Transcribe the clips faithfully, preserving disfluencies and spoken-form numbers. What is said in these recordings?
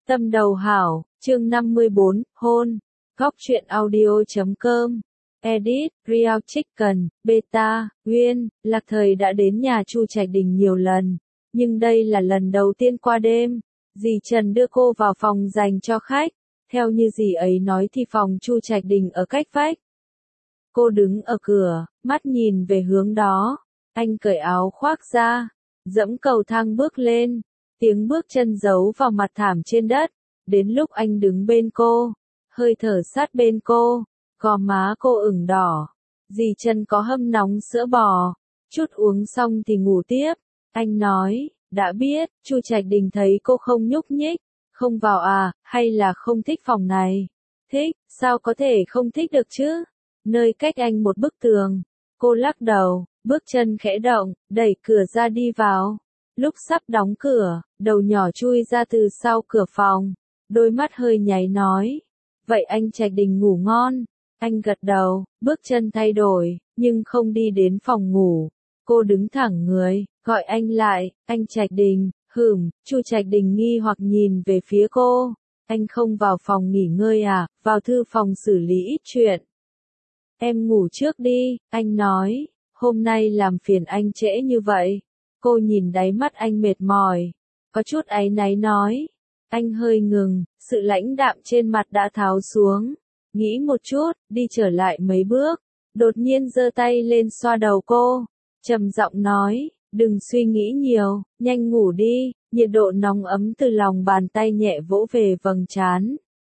Tâm đầu hảo, chương năm mươi bốn, hôn. Góc truyện audio chấm com. Edit, Real Chicken, Beta, Nguyên, Lạc Thời đã đến nhà Chu Trạch Đình nhiều lần, nhưng đây là lần đầu tiên qua đêm. Dì Trần đưa cô vào phòng dành cho khách, theo như dì ấy nói thì phòng Chu Trạch Đình ở cách vách. Cô đứng ở cửa, mắt nhìn về hướng đó. Anh cởi áo khoác ra, dẫm cầu thang bước lên, tiếng bước chân giấu vào mặt thảm trên đất. Đến lúc anh đứng bên cô, hơi thở sát bên cô, gò má cô ửng đỏ. Dì Trần có hâm nóng sữa bò, chút uống xong thì ngủ tiếp. Anh nói, đã biết. Chu Trạch Đình thấy cô không nhúc nhích, không vào à, hay là không thích phòng này? Thích, sao có thể không thích được chứ? Nơi cách anh một bức tường. Cô lắc đầu, bước chân khẽ động, đẩy cửa ra đi vào. Lúc sắp đóng cửa, đầu nhỏ chui ra từ sau cửa phòng, đôi mắt hơi nháy nói, vậy anh Trạch Đình ngủ ngon. Anh gật đầu, bước chân thay đổi, nhưng không đi đến phòng ngủ. Cô đứng thẳng người, gọi anh lại, anh Trạch Đình. Hửm, Chu Trạch Đình nghi hoặc nhìn về phía cô. Anh không vào phòng nghỉ ngơi à, vào thư phòng xử lý ít chuyện. Em ngủ trước đi, anh nói, hôm nay làm phiền anh trễ như vậy. Cô nhìn đáy mắt anh mệt mỏi, có chút áy náy nói. Anh hơi ngừng, sự lãnh đạm trên mặt đã tháo xuống. Nghĩ một chút, đi trở lại mấy bước, đột nhiên giơ tay lên xoa đầu cô, trầm giọng nói, đừng suy nghĩ nhiều, nhanh ngủ đi. Nhiệt độ nóng ấm từ lòng bàn tay nhẹ vỗ về vầng trán.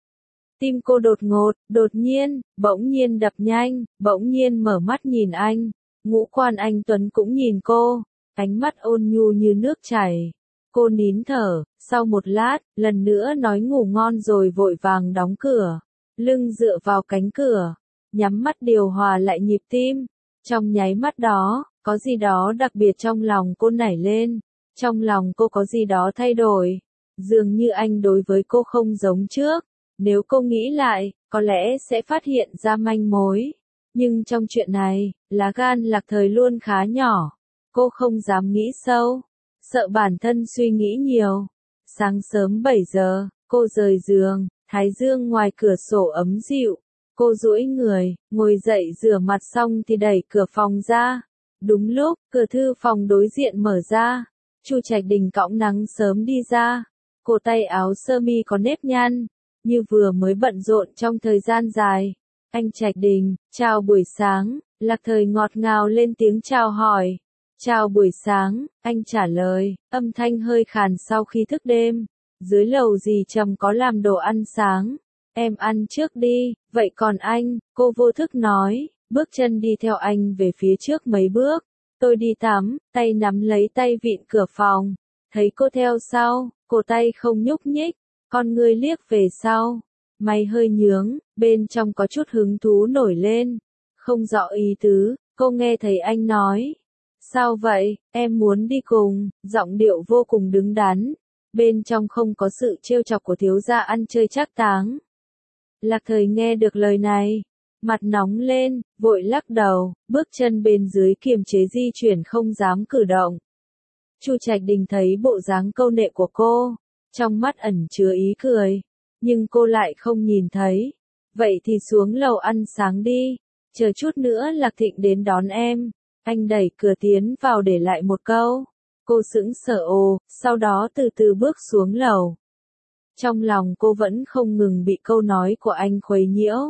Tim cô đột ngột, đột nhiên, bỗng nhiên đập nhanh, bỗng nhiên mở mắt nhìn anh. Ngũ quan anh Tuấn cũng nhìn cô, ánh mắt ôn nhu như nước chảy. Cô nín thở, sau một lát, lần nữa nói ngủ ngon rồi vội vàng đóng cửa. Lưng dựa vào cánh cửa, nhắm mắt điều hòa lại nhịp tim. Trong nháy mắt đó, có gì đó đặc biệt trong lòng cô nảy lên. Trong lòng cô có gì đó thay đổi. Dường như anh đối với cô không giống trước. Nếu cô nghĩ lại, có lẽ sẽ phát hiện ra manh mối. Nhưng trong chuyện này, lá gan Lạc Thời luôn khá nhỏ. Cô không dám nghĩ sâu, sợ bản thân suy nghĩ nhiều. Sáng sớm bảy giờ, cô rời giường, thái dương ngoài cửa sổ ấm dịu. Cô duỗi người, ngồi dậy rửa mặt xong thì đẩy cửa phòng ra. Đúng lúc, cửa thư phòng đối diện mở ra. Chu Trạch Đình cõng nắng sớm đi ra. Cổ tay áo sơ mi có nếp nhăn, như vừa mới bận rộn trong thời gian dài. Anh Trạch Đình, chào buổi sáng. Lạc Thời ngọt ngào lên tiếng chào hỏi. Chào buổi sáng, anh trả lời, âm thanh hơi khàn sau khi thức đêm. Dưới lầu dì Trầm có làm đồ ăn sáng. Em ăn trước đi, vậy còn anh? Cô vô thức nói, bước chân đi theo anh về phía trước mấy bước. Tôi đi tắm, tay nắm lấy tay vịn cửa phòng. Thấy cô theo sau, cổ tay không nhúc nhích, con ngươi liếc về sau. Mày hơi nhướng, bên trong có chút hứng thú nổi lên. Không rõ ý tứ, cô nghe thấy anh nói. Sao vậy, em muốn đi cùng, giọng điệu vô cùng đứng đắn. Bên trong không có sự trêu chọc của thiếu gia ăn chơi trác táng. Lạc Thời nghe được lời này, mặt nóng lên, vội lắc đầu, bước chân bên dưới kiềm chế di chuyển không dám cử động. Chu Trạch Đình thấy bộ dáng câu nệ của cô, trong mắt ẩn chứa ý cười, nhưng cô lại không nhìn thấy. Vậy thì xuống lầu ăn sáng đi, chờ chút nữa Lạc Thịnh đến đón em. Anh đẩy cửa tiến vào để lại một câu. Cô sững sờ ồ, sau đó từ từ bước xuống lầu. Trong lòng cô vẫn không ngừng bị câu nói của anh khuấy nhiễu.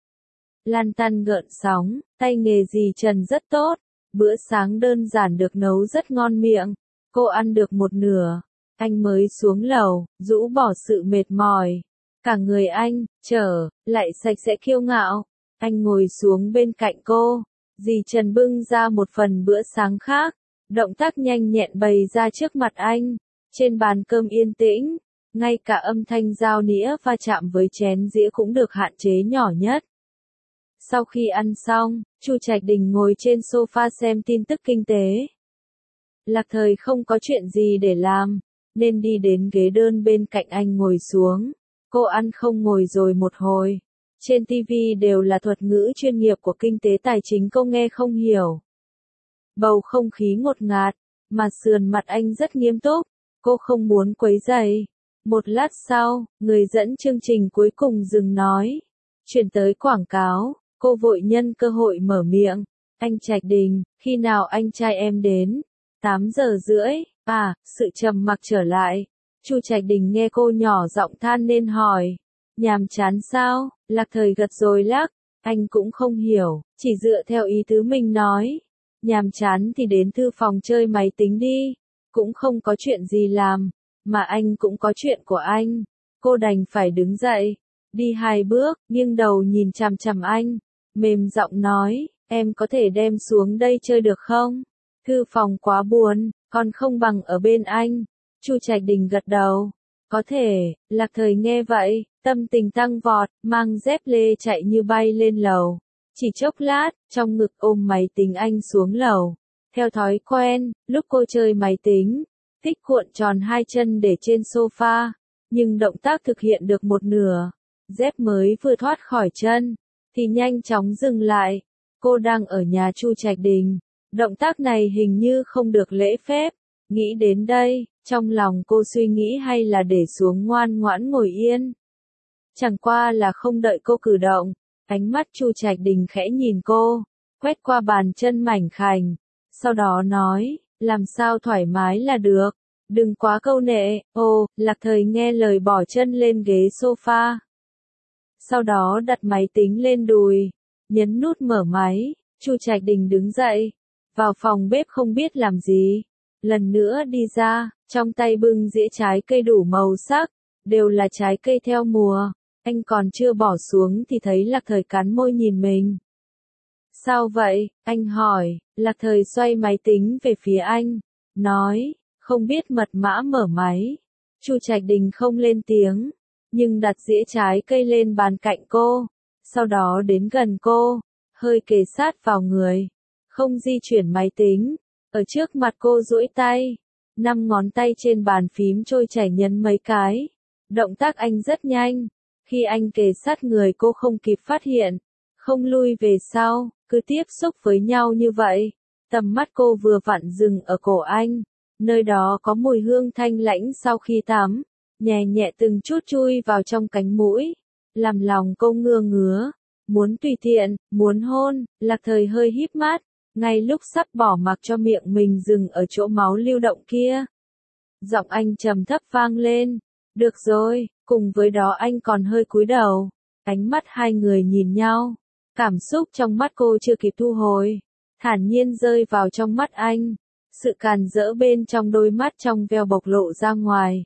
Lan tăn gợn sóng, tay nghề dì Trần rất tốt. Bữa sáng đơn giản được nấu rất ngon miệng. Cô ăn được một nửa. Anh mới xuống lầu, rũ bỏ sự mệt mỏi. Cả người anh, trở, lại sạch sẽ kiêu ngạo. Anh ngồi xuống bên cạnh cô. Dì Trần bưng ra một phần bữa sáng khác. Động tác nhanh nhẹn bày ra trước mặt anh. Trên bàn cơm yên tĩnh. Ngay cả âm thanh dao nĩa va chạm với chén dĩa cũng được hạn chế nhỏ nhất. Sau khi ăn xong, Chu Trạch Đình ngồi trên sofa xem tin tức kinh tế. Lạc Thời không có chuyện gì để làm, nên đi đến ghế đơn bên cạnh anh ngồi xuống. Cô ăn không ngồi rồi một hồi. Trên ti vi đều là thuật ngữ chuyên nghiệp của kinh tế tài chính cô nghe không hiểu. Bầu không khí ngột ngạt, mà sườn mặt anh rất nghiêm túc. Cô không muốn quấy rầy. Một lát sau, người dẫn chương trình cuối cùng dừng nói. Chuyển tới quảng cáo, cô vội nhân cơ hội mở miệng. Anh Trạch Đình, khi nào anh trai em đến? tám giờ rưỡi, à, sự trầm mặc trở lại. Chu Trạch Đình nghe cô nhỏ giọng than nên hỏi. Nhàm chán sao? Lạc Thời gật rồi lắc. Anh cũng không hiểu, chỉ dựa theo ý tứ mình nói. Nhàm chán thì đến thư phòng chơi máy tính đi. Cũng không có chuyện gì làm. Mà anh cũng có chuyện của anh. Cô đành phải đứng dậy. Đi hai bước, nghiêng đầu nhìn chằm chằm anh. Mềm giọng nói, em có thể đem xuống đây chơi được không? Thư phòng quá buồn, còn không bằng ở bên anh. Chu Trạch Đình gật đầu. Có thể. Lạc Thời nghe vậy, tâm tình tăng vọt, mang dép lê chạy như bay lên lầu. Chỉ chốc lát, trong ngực ôm máy tính anh xuống lầu. Theo thói quen, lúc cô chơi máy tính, thích cuộn tròn hai chân để trên sofa, nhưng động tác thực hiện được một nửa. Dép mới vừa thoát khỏi chân, thì nhanh chóng dừng lại. Cô đang ở nhà Chu Trạch Đình. Động tác này hình như không được lễ phép. Nghĩ đến đây, trong lòng cô suy nghĩ hay là để xuống ngoan ngoãn ngồi yên. Chẳng qua là không đợi cô cử động, ánh mắt Chu Trạch Đình khẽ nhìn cô, quét qua bàn chân mảnh khảnh, sau đó nói, làm sao thoải mái là được, đừng quá câu nệ. Ồ, Lạc Thời nghe lời bỏ chân lên ghế sofa. Sau đó đặt máy tính lên đùi, nhấn nút mở máy. Chu Trạch Đình đứng dậy, vào phòng bếp không biết làm gì. Lần nữa đi ra, trong tay bưng dĩa trái cây đủ màu sắc, đều là trái cây theo mùa. Anh còn chưa bỏ xuống thì thấy Lạc Thời cắn môi nhìn mình. Sao vậy? Anh hỏi. Lạc Thời xoay máy tính về phía anh, nói, không biết mật mã mở máy. Chu Trạch Đình không lên tiếng, nhưng đặt dĩa trái cây lên bàn cạnh cô, sau đó đến gần cô, hơi kề sát vào người, không di chuyển máy tính, ở trước mặt cô duỗi tay, năm ngón tay trên bàn phím trôi chảy nhấn mấy cái. Động tác anh rất nhanh, khi anh kề sát người cô không kịp phát hiện, không lui về sau, cứ tiếp xúc với nhau như vậy. Tầm mắt cô vừa vặn dừng ở cổ anh, nơi đó có mùi hương thanh lãnh sau khi tắm, nhẹ nhẹ từng chút chui vào trong cánh mũi, làm lòng cô ngứa ngứa, muốn tùy tiện, muốn hôn. Lạc Thời hơi híp mắt, ngay lúc sắp bỏ mặc cho miệng mình dừng ở chỗ máu lưu động kia. Giọng anh trầm thấp vang lên, được rồi, cùng với đó anh còn hơi cúi đầu, ánh mắt hai người nhìn nhau, cảm xúc trong mắt cô chưa kịp thu hồi, thản nhiên rơi vào trong mắt anh, sự càn rỡ bên trong đôi mắt trong veo bộc lộ ra ngoài.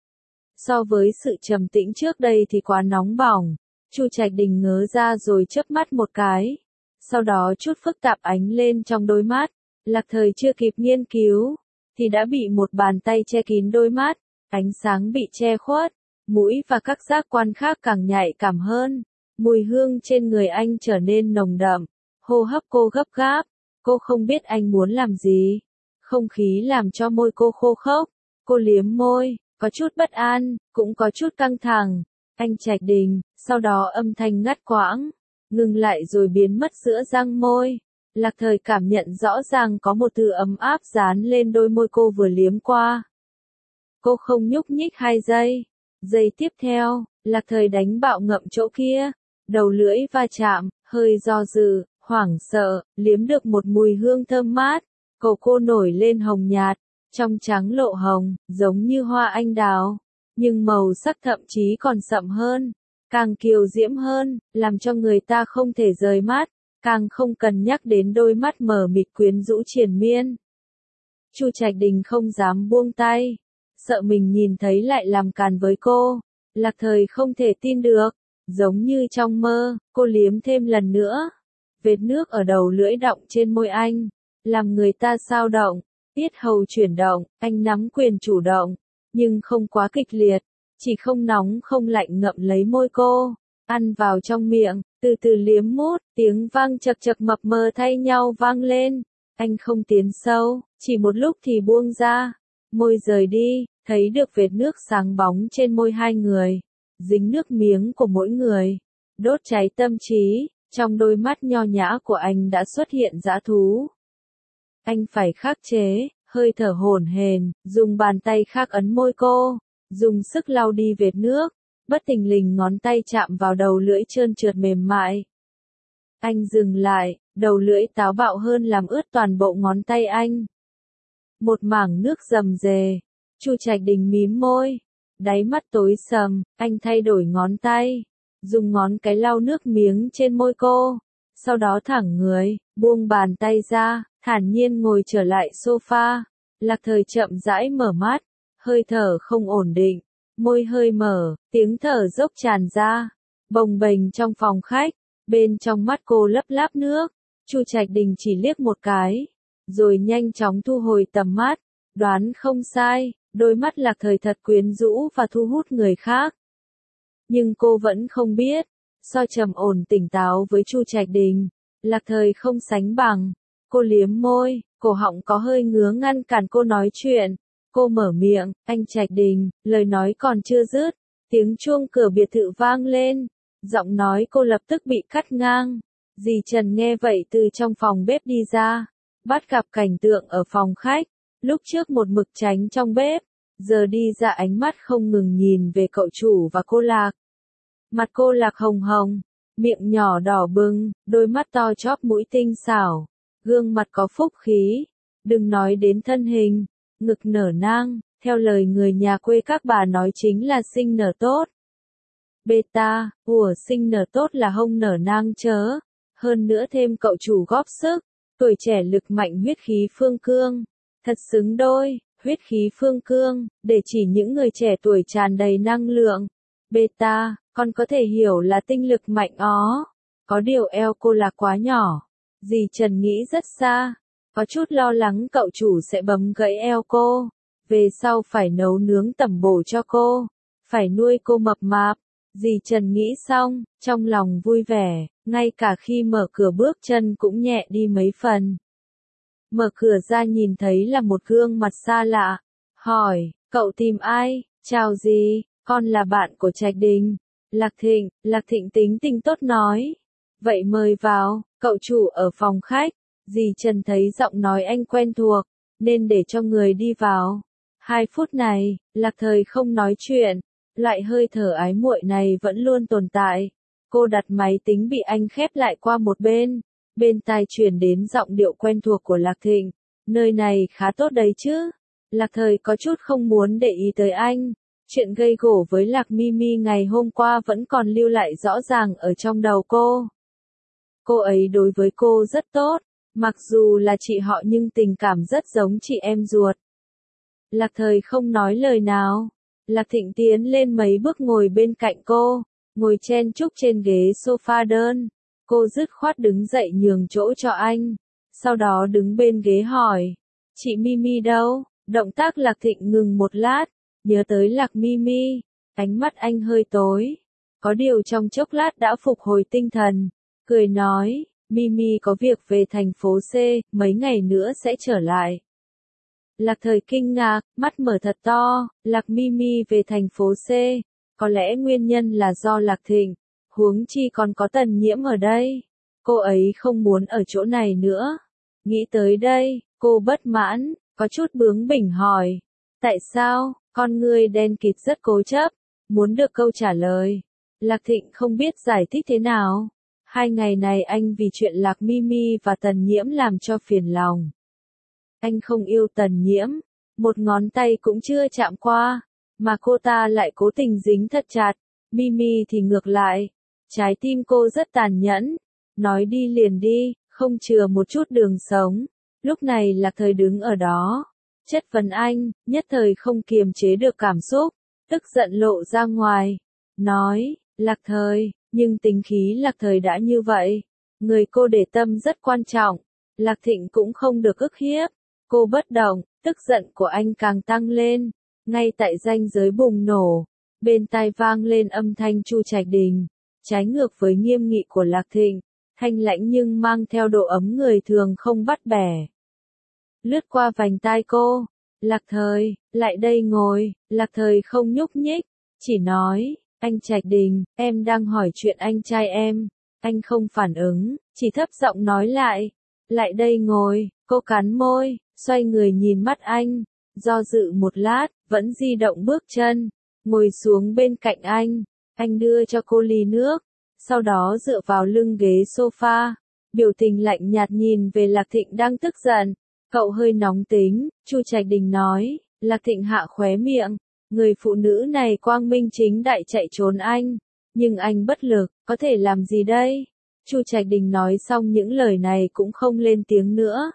So với sự trầm tĩnh trước đây thì quá nóng bỏng, Chu Trạch Đình ngớ ra rồi chớp mắt một cái, sau đó chút phức tạp ánh lên trong đôi mắt, Lạc Thời chưa kịp nghiên cứu, thì đã bị một bàn tay che kín đôi mắt, ánh sáng bị che khuất, mũi và các giác quan khác càng nhạy cảm hơn, mùi hương trên người anh trở nên nồng đậm, hô hấp cô gấp gáp, cô không biết anh muốn làm gì, không khí làm cho môi cô khô khốc, cô liếm môi, có chút bất an, cũng có chút căng thẳng. Anh Trạch Đình, sau đó âm thanh ngắt quãng, ngừng lại rồi biến mất giữa răng môi. Lạc Thời cảm nhận rõ ràng có một thứ ấm áp dán lên đôi môi cô vừa liếm qua. Cô không nhúc nhích hai giây. Giây tiếp theo, Lạc Thời đánh bạo ngậm chỗ kia, đầu lưỡi va chạm, hơi do dự, hoảng sợ, liếm được một mùi hương thơm mát. Cổ cô nổi lên hồng nhạt, trong trắng lộ hồng, giống như hoa anh đào, nhưng màu sắc thậm chí còn sậm hơn, càng kiều diễm hơn, làm cho người ta không thể rời mắt, càng không cần nhắc đến đôi mắt mờ mịt quyến rũ triền miên. Chu Trạch Đình không dám buông tay, sợ mình nhìn thấy lại làm càn với cô. Lạc Thời không thể tin được, giống như trong mơ, cô liếm thêm lần nữa. Vệt nước ở đầu lưỡi đọng trên môi anh, làm người ta xao động, tiết hầu chuyển động, anh nắm quyền chủ động, nhưng không quá kịch liệt, chỉ không nóng không lạnh ngậm lấy môi cô, ăn vào trong miệng, từ từ liếm mút, tiếng vang chật chật mập mờ thay nhau vang lên. Anh không tiến sâu, chỉ một lúc thì buông ra, môi rời đi, thấy được vệt nước sáng bóng trên môi hai người, dính nước miếng của mỗi người, đốt cháy tâm trí, trong đôi mắt nho nhã của anh đã xuất hiện dã thú. Anh phải khắc chế, hơi thở hổn hển, dùng bàn tay khác ấn môi cô, dùng sức lau đi vệt nước, bất thình lình ngón tay chạm vào đầu lưỡi trơn trượt mềm mại. Anh dừng lại, đầu lưỡi táo bạo hơn làm ướt toàn bộ ngón tay anh. Một mảng nước rầm rề, Chu Trạch Đình mím môi, đáy mắt tối sầm, anh thay đổi ngón tay, dùng ngón cái lau nước miếng trên môi cô, sau đó thẳng người, buông bàn tay ra, thản nhiên ngồi trở lại sofa. Lạc Thời chậm rãi mở mắt, hơi thở không ổn định, môi hơi mở, tiếng thở dốc tràn ra, bồng bềnh trong phòng khách, bên trong mắt cô lấp láp nước. Chu Trạch Đình chỉ liếc một cái, rồi nhanh chóng thu hồi tầm mắt, đoán không sai, đôi mắt Lạc Thời thật quyến rũ và thu hút người khác. Nhưng cô vẫn không biết, so trầm ổn tỉnh táo với Chu Trạch Đình, Lạc Thời không sánh bằng. Cô liếm môi, cổ họng có hơi ngứa ngăn cản cô nói chuyện. Cô mở miệng, anh Trạch Đình, lời nói còn chưa dứt, tiếng chuông cửa biệt thự vang lên, giọng nói cô lập tức bị cắt ngang. Dì Trần nghe vậy từ trong phòng bếp đi ra, bắt gặp cảnh tượng ở phòng khách, lúc trước một mực tránh trong bếp, giờ đi ra ánh mắt không ngừng nhìn về cậu chủ và cô Lạc. Mặt cô Lạc hồng hồng, miệng nhỏ đỏ bừng, đôi mắt to chóp mũi tinh xảo, gương mặt có phúc khí, đừng nói đến thân hình, ngực nở nang, theo lời người nhà quê các bà nói chính là sinh nở tốt. Beta, ủa sinh nở tốt là hông nở nang chớ, hơn nữa thêm cậu chủ góp sức, tuổi trẻ lực mạnh huyết khí phương cương, thật xứng đôi, huyết khí phương cương, để chỉ những người trẻ tuổi tràn đầy năng lượng. Beta, con có thể hiểu là tinh lực mạnh ó, có điều eo cô là quá nhỏ. Dì Trần nghĩ rất xa, có chút lo lắng cậu chủ sẽ bấm gãy eo cô, về sau phải nấu nướng tẩm bổ cho cô, phải nuôi cô mập mạp. Dì Trần nghĩ xong, trong lòng vui vẻ, ngay cả khi mở cửa bước chân cũng nhẹ đi mấy phần. Mở cửa ra nhìn thấy là một gương mặt xa lạ, hỏi, cậu tìm ai, chào dì, con là bạn của Trạch Đình. Lạc Thịnh, Lạc Thịnh tính tình tốt nói. Vậy mời vào, cậu chủ ở phòng khách. Dì Trần thấy giọng nói anh quen thuộc, nên để cho người đi vào. Hai phút này, Lạc Thời không nói chuyện, loại hơi thở ái muội này vẫn luôn tồn tại. Cô đặt máy tính bị anh khép lại qua một bên, bên tai truyền đến giọng điệu quen thuộc của Lạc Thịnh. Nơi này khá tốt đấy chứ. Lạc Thời có chút không muốn để ý tới anh. Chuyện gây gổ với Lạc Mimi ngày hôm qua vẫn còn lưu lại rõ ràng ở trong đầu cô. Cô ấy đối với cô rất tốt, mặc dù là chị họ nhưng tình cảm rất giống chị em ruột. Lạc Thời không nói lời nào. Lạc Thịnh tiến lên mấy bước ngồi bên cạnh cô, ngồi chen chúc trên ghế sofa đơn. Cô dứt khoát đứng dậy nhường chỗ cho anh, sau đó đứng bên ghế hỏi, chị Mimi đâu? Động tác Lạc Thịnh ngừng một lát, nhớ tới Lạc Mimi, ánh mắt anh hơi tối, có điều trong chốc lát đã phục hồi tinh thần, cười nói, Mimi có việc về thành phố C, mấy ngày nữa sẽ trở lại. Lạc Thời kinh ngạc, mắt mở thật to, Lạc Mimi về thành phố C, có lẽ nguyên nhân là do Lạc Thịnh, huống chi còn có Tần Nhiễm ở đây, cô ấy không muốn ở chỗ này nữa. Nghĩ tới đây, cô bất mãn, có chút bướng bỉnh hỏi, tại sao? Con ngươi đen kịt rất cố chấp, muốn được câu trả lời. Lạc Thịnh không biết giải thích thế nào. Hai ngày này anh vì chuyện Lạc Mimi và Tần Nhiễm làm cho phiền lòng. Anh không yêu Tần Nhiễm, một ngón tay cũng chưa chạm qua, mà cô ta lại cố tình dính thật chặt. Mimi thì ngược lại, trái tim cô rất tàn nhẫn, nói đi liền đi, không chừa một chút đường sống. Lúc này Lạc Thời đứng ở đó, chất vấn anh, nhất thời không kiềm chế được cảm xúc, tức giận lộ ra ngoài, nói, Lạc Thời, nhưng tính khí Lạc Thời đã như vậy, người cô để tâm rất quan trọng, Lạc Thịnh cũng không được ức hiếp, cô bất động, tức giận của anh càng tăng lên, ngay tại ranh giới bùng nổ, bên tai vang lên âm thanh Chu Trạch Đình, trái ngược với nghiêm nghị của Lạc Thịnh, thanh lãnh nhưng mang theo độ ấm người thường không bắt bẻ. Lướt qua vành tai cô, Lạc Thời, lại đây ngồi, Lạc Thời không nhúc nhích, chỉ nói, anh Trạch Đình, em đang hỏi chuyện anh trai em, anh không phản ứng, chỉ thấp giọng nói lại, lại đây ngồi, cô cắn môi, xoay người nhìn mắt anh, do dự một lát, vẫn di động bước chân, ngồi xuống bên cạnh anh. Anh đưa cho cô ly nước, sau đó dựa vào lưng ghế sofa, biểu tình lạnh nhạt nhìn về Lạc Thịnh đang tức giận. Cậu hơi nóng tính, Chu Trạch Đình nói. Lạc Thịnh hạ khóe miệng, người phụ nữ này quang minh chính đại chạy trốn anh, nhưng anh bất lực, có thể làm gì đây? Chu Trạch Đình nói xong những lời này cũng không lên tiếng nữa.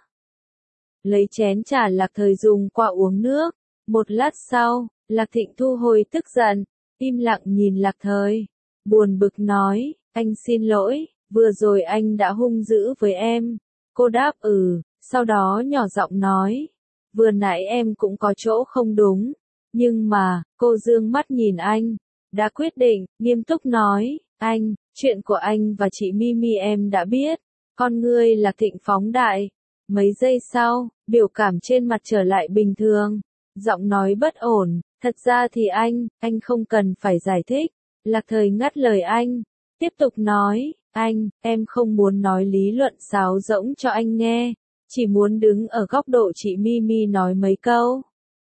Lấy chén trà Lạc Thời dùng qua uống nước. Một lát sau, Lạc Thịnh thu hồi tức giận, im lặng nhìn Lạc Thời, buồn bực nói, anh xin lỗi, vừa rồi anh đã hung dữ với em. Cô đáp ừ, sau đó nhỏ giọng nói, vừa nãy em cũng có chỗ không đúng, nhưng mà, cô dương mắt nhìn anh, đã quyết định, nghiêm túc nói, anh, chuyện của anh và chị Mimi em đã biết. Con ngươi Lạc Thịnh phóng đại. Mấy giây sau, biểu cảm trên mặt trở lại bình thường. Giọng nói bất ổn, thật ra thì anh, anh không cần phải giải thích. Lạc Thời ngắt lời anh, tiếp tục nói, anh, em không muốn nói lý luận sáo rỗng cho anh nghe, chỉ muốn đứng ở góc độ chị Mimi nói mấy câu.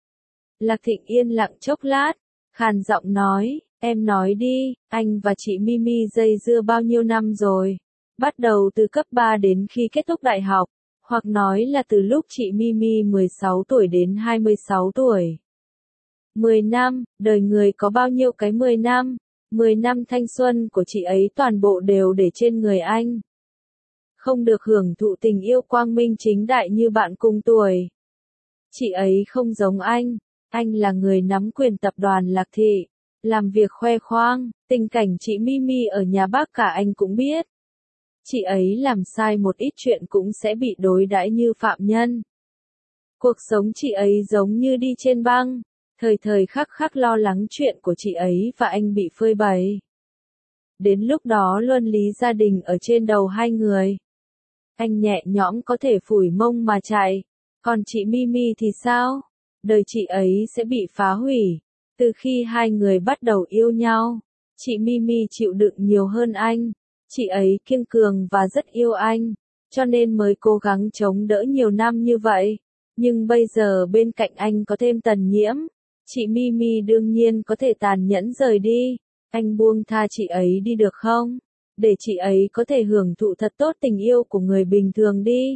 Lạc Thịnh yên lặng chốc lát, khàn giọng nói, em nói đi, anh và chị Mimi dây dưa bao nhiêu năm rồi? Bắt đầu từ cấp ba đến khi kết thúc đại học, hoặc nói là từ lúc chị Mimi mười sáu tuổi đến hai mươi sáu tuổi. mười năm, đời người có bao nhiêu cái mười năm? mười năm thanh xuân của chị ấy toàn bộ đều để trên người anh. Không được hưởng thụ tình yêu quang minh chính đại như bạn cùng tuổi. Chị ấy không giống anh, anh là người nắm quyền tập đoàn Lạc Thị, làm việc khoe khoang, tình cảnh chị Mimi ở nhà bác cả anh cũng biết. Chị ấy làm sai một ít chuyện cũng sẽ bị đối đãi như phạm nhân. Cuộc sống chị ấy giống như đi trên băng, thời thời khắc khắc lo lắng chuyện của chị ấy và anh bị phơi bày. Đến lúc đó luân lý gia đình ở trên đầu hai người. Anh nhẹ nhõm có thể phủi mông mà chạy, còn chị Mimi thì sao? Đời chị ấy sẽ bị phá hủy. Từ khi hai người bắt đầu yêu nhau, chị Mimi chịu đựng nhiều hơn anh. Chị ấy kiên cường và rất yêu anh, cho nên mới cố gắng chống đỡ nhiều năm như vậy. Nhưng bây giờ bên cạnh anh có thêm Tần Nhiễm, chị Mimi đương nhiên có thể tàn nhẫn rời đi. Anh buông tha chị ấy đi được không? Để chị ấy có thể hưởng thụ thật tốt tình yêu của người bình thường đi.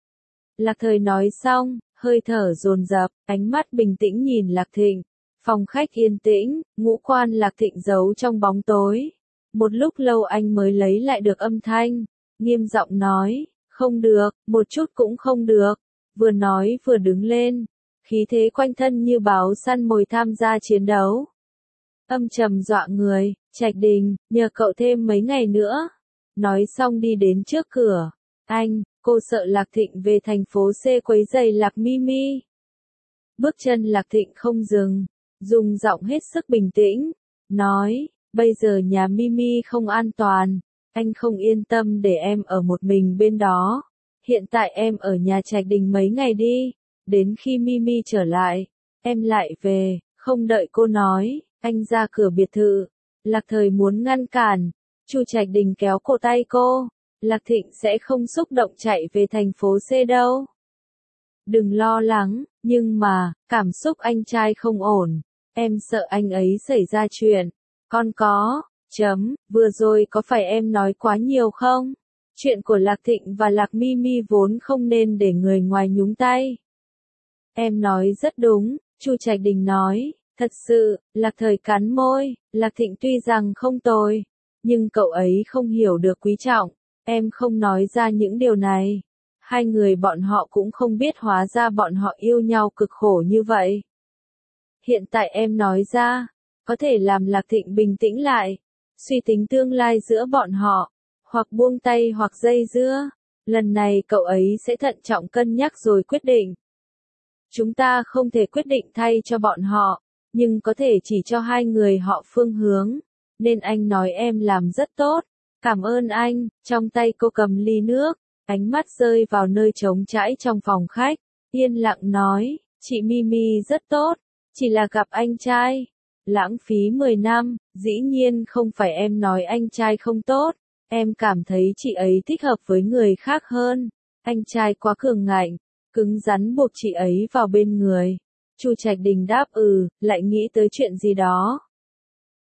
Lạc Thời nói xong, hơi thở dồn dập, ánh mắt bình tĩnh nhìn Lạc Thịnh. Phòng khách yên tĩnh, ngũ quan Lạc Thịnh giấu trong bóng tối. Một lúc lâu anh mới lấy lại được âm thanh, nghiêm giọng nói, không được, một chút cũng không được. Vừa nói vừa đứng lên, khí thế quanh thân như báo săn mồi tham gia chiến đấu. Âm trầm dọa người, Trạch Đình, nhờ cậu thêm mấy ngày nữa. Nói xong đi đến trước cửa. Anh, cô sợ Lạc Thịnh về thành phố C quấy giày Lạc Mimi. Bước chân Lạc Thịnh không dừng, dùng giọng hết sức bình tĩnh, nói, bây giờ nhà Mimi không an toàn, anh không yên tâm để em ở một mình bên đó. Hiện tại em ở nhà Trạch Đình mấy ngày đi, đến khi Mimi trở lại, em lại về. Không đợi cô nói, anh ra cửa biệt thự. Lạc Thời muốn ngăn cản, Chu Trạch Đình kéo cổ tay cô, Lạc Thịnh sẽ không xúc động chạy về thành phố C đâu. Đừng lo lắng, nhưng mà, cảm xúc anh trai không ổn, em sợ anh ấy xảy ra chuyện. Con có, chấm, vừa rồi có phải em nói quá nhiều không? Chuyện của Lạc Thịnh và Lạc Mimi vốn không nên để người ngoài nhúng tay. Em nói rất đúng, Chu Trạch Đình nói, thật sự. Lạc Thời cắn môi, Lạc Thịnh tuy rằng không tồi, nhưng cậu ấy không hiểu được quý trọng, em không nói ra những điều này. Hai người bọn họ cũng không biết hóa ra bọn họ yêu nhau cực khổ như vậy. Hiện tại em nói ra, có thể làm Lạc Thịnh bình tĩnh lại, suy tính tương lai giữa bọn họ, hoặc buông tay hoặc dây dưa. Lần này cậu ấy sẽ thận trọng cân nhắc rồi quyết định. Chúng ta không thể quyết định thay cho bọn họ, nhưng có thể chỉ cho hai người họ phương hướng. Nên anh nói em làm rất tốt. Cảm ơn anh. Trong tay cô cầm ly nước, ánh mắt rơi vào nơi trống trải trong phòng khách, yên lặng nói, chị Mimi rất tốt, chỉ là gặp anh trai. Lãng phí mười năm, dĩ nhiên không phải em nói anh trai không tốt, em cảm thấy chị ấy thích hợp với người khác hơn. Anh trai quá cường ngạnh, cứng rắn buộc chị ấy vào bên người. Chu Trạch Đình đáp ừ, lại nghĩ tới chuyện gì đó.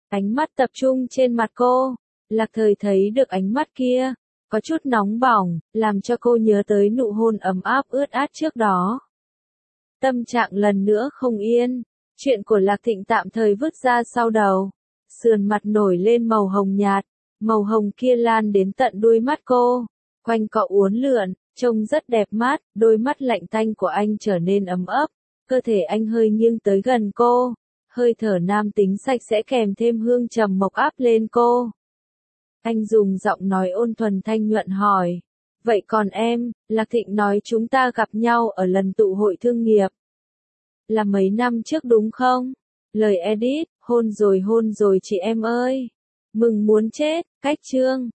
Ánh mắt tập trung trên mặt cô. Lạc Thời thấy được ánh mắt kia, có chút nóng bỏng, làm cho cô nhớ tới nụ hôn ấm áp ướt át trước đó. Tâm trạng lần nữa không yên, chuyện của Lạc Thịnh tạm thời vứt ra sau đầu. Sườn mặt nổi lên màu hồng nhạt, màu hồng kia lan đến tận đuôi mắt cô, quanh cọ uốn lượn, trông rất đẹp mắt, đôi mắt lạnh tanh của anh trở nên ấm ấp, cơ thể anh hơi nghiêng tới gần cô, hơi thở nam tính sạch sẽ kèm thêm hương trầm mộc áp lên cô. Anh dùng giọng nói ôn thuần thanh nhuận hỏi, vậy còn em? Lạc Thịnh nói chúng ta gặp nhau ở lần tụ hội thương nghiệp. Là mấy năm trước đúng không? Lời edit, hôn rồi hôn rồi chị em ơi. Mừng muốn chết, cách chương.